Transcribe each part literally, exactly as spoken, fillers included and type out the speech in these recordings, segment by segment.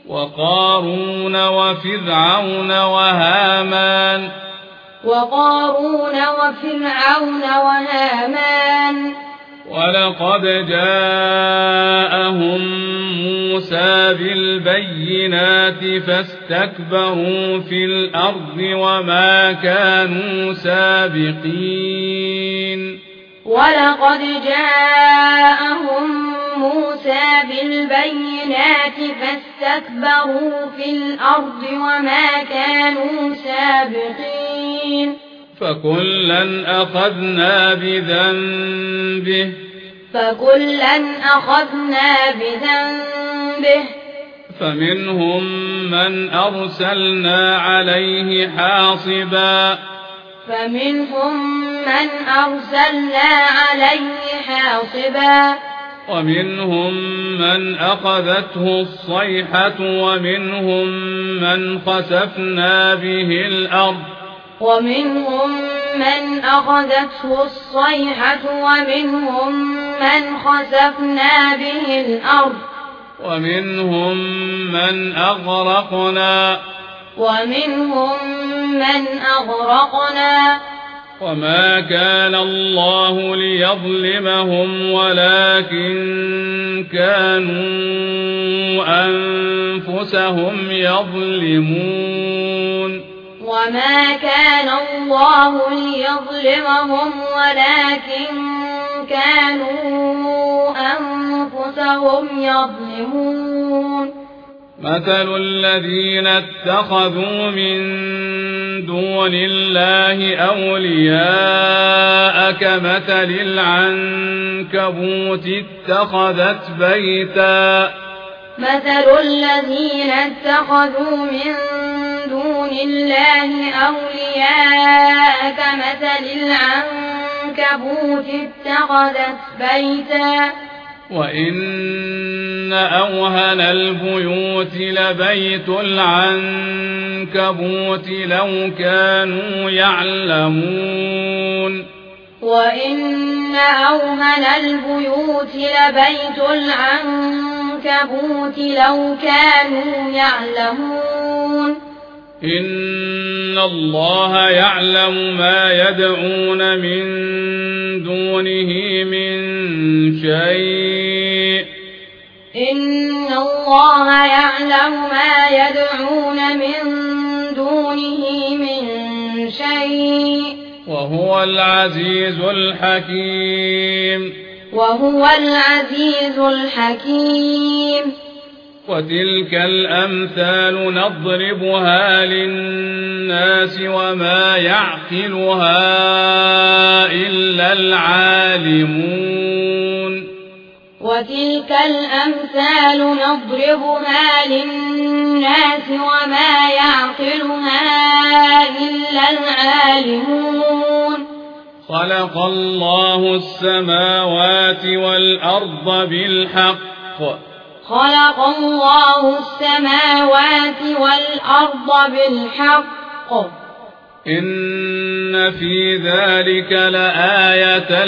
وقارون وفرعون وهامان وقارون وفرعون وهامان ولقد جاءهم موسى بالبينات فاستكبروا في الأرض وما كانوا سابقين ولقد جاءهم موسى بالبينات فاستكبروا في الأرض وما كانوا سابقين فكلا أخذنا بذنبه فكلا أخذنا بذنبه فمنهم من أرسلنا عليه حاصبا فمنهم من أرسلنا عليه حاصبا ومنهم من أخذته الصيحة ومنهم من خسفنا به الأرض ومنهم من أخذته الصيحة ومنهم من خسفنا به الأرض ومنهم من أغرقنا ومنهم من أغرقنا وما كان الله ليظلمهم ولكن كانوا أنفسهم يظلمون وما كان الله ليظلمهم ولكن كانوا أنفسهم يظلمون مثل الذين اتخذوا من دون الله أولياء كمثل العنكبوت اتخذت بيتا مثل الذين اتخذوا من دون الله أولياء كمثل العنكبوت اتخذت بيتا وإن أوهن البيوت لبيت العنكبوت لو كانوا يعلمون وإن أوهن البيوت لبيت العنكبوت لو كانوا يعلمون إن الله يعلم ما يدعون من دونه من شيء إن الله يعلم ما يدعون من دونه من شيء وهو العزيز الحكيم وهو العزيز الحكيم وتلك الأمثال نضربها للناس وما يعقلها إلا العالمون وتلك الأمثال نضربها للناس وما يعقلها إلا العالمون خلق الله السماوات والأرض بالحق خلق الله السماوات والأرض بالحق إن في ذلك لآية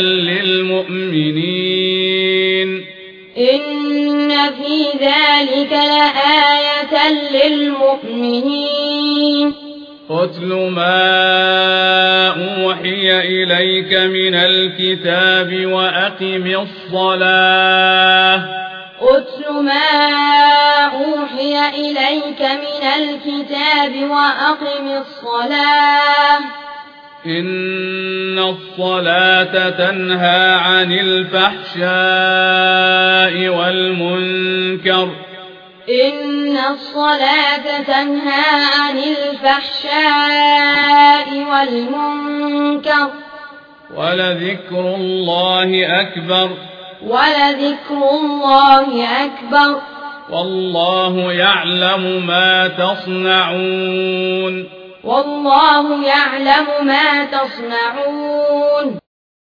للمؤمنين إن في ذلك لآية للمؤمنين اتل ما أوحي إليك من الكتاب وأقم الصلاة اتل ما أوحي إليك من الكتاب وأقم الصلاة إن الصلاة تنهى عن الفحشاء والمنكر إن الصلاة تنهى عن الفحشاء والمنكر ولذكر الله أكبر ولذكر الله أكبر والله يعلم ما تصنعون والله يعلم ما تصنعون